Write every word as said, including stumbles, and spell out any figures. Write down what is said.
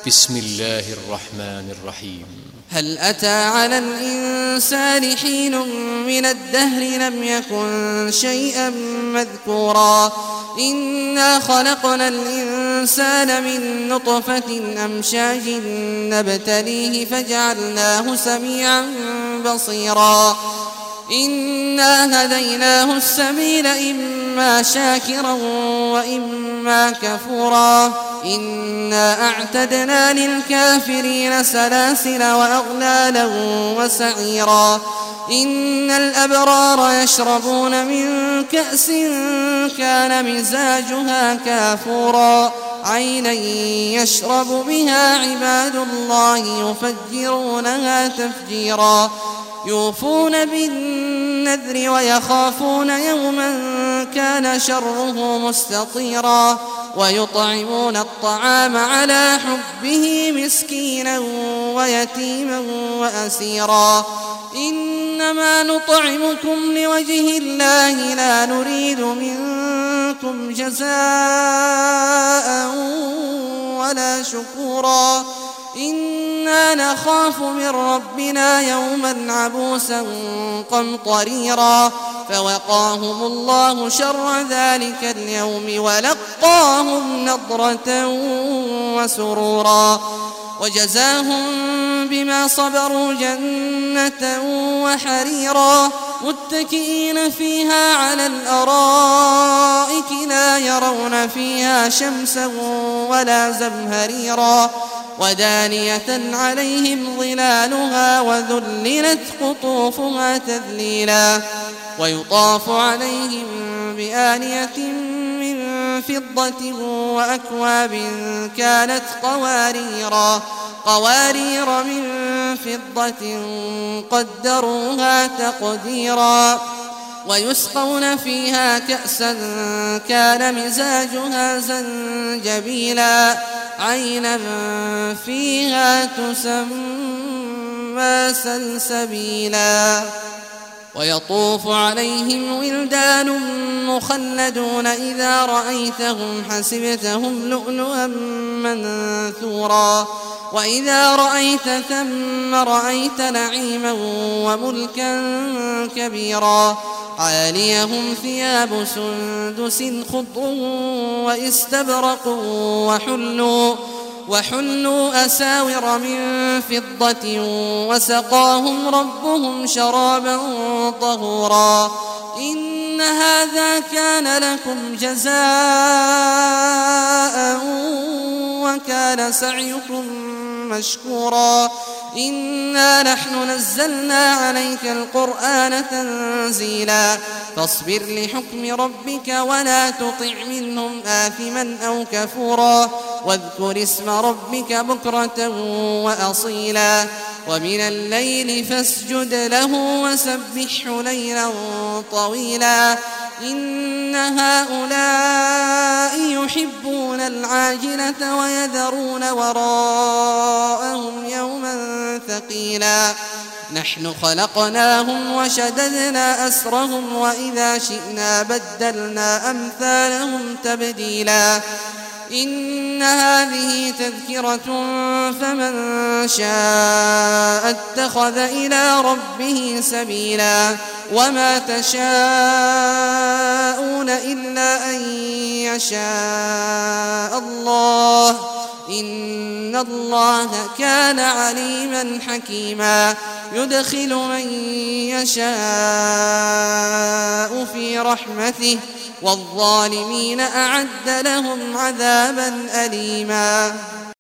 بسم الله الرحمن الرحيم. هل أتى على الإنسان حين من الدهر لم يكن شيئا مذكورا إنا خلقنا الإنسان من نطفة أمشاج نبتليه فجعلناه سميعا بصيرا إنا هديناه السبيل إما شاكرا وإما كفورا إنا أعتدنا للكافرين سلاسل وأغلالا وسعيرا إن الأبرار يشربون من كأس كان مزاجها كافورا عينا يشرب بها عباد الله يفجرونها تفجيرا يوفون بالنذر ويخافون يوما كان شره مستطيرا ويطعمون الطعام على حبه مسكينا ويتيما وأسيرا إنما نطعمكم لوجه الله لا نريد منكم جزاء ولا شكورا إنا نخاف من ربنا يوما عبوسا قمطريرا فوقاهم الله شر ذلك اليوم ولقاهم نضرة وسرورا وجزاهم بما صبروا جنة وحريرا متكئين فيها على الأرائك لا يرون فيها شمسا ولا زمهريرا ودانية عليهم ظلالها وذللت قطوفها تذليلا ويطاف عليهم بآنية من فضة وأكواب كانت قواريرا قوارير من فضة قدروها تقديرا ويسقون فيها كأسا كان مزاجها زنجبيلا عينا فيها تسمى سلسبيلا ويطوف عليهم ولدان مخلدون إذا رأيتهم حسبتهم لؤلؤا منثورا وإذا رأيت ثم رأيت نعيما وملكا كبيرا عاليهم ثياب سندس خضر واستبرق وحلوا وحلوا أساور من فضة وسقاهم ربهم شرابا طهورا إن هذا كان لكم جزاء وكان سعيكم مشكورا إنا نحن نزلنا عليك القرآن تنزيلا فاصبر لحكم ربك ولا تطع منهم آثما أو كفورا واذكر اسم ربك بكرة وأصيلا ومن الليل فاسجد له وسبحه ليلا طويلا إن هؤلاء يحبون العاجلة ويذرون وراءهم يوما ثقيلا نحن خلقناهم وشددنا أسرهم وإذا شئنا بدلنا أمثالهم تبديلا إن هذه تذكرة فمن شاء اتخذ إلى ربه سبيلا وما تشاءون إلا أن يشاء الله إن الله كان عليما حكيما يدخل من يشاء في رحمته والظالمين أعد لهم عذابا أليما.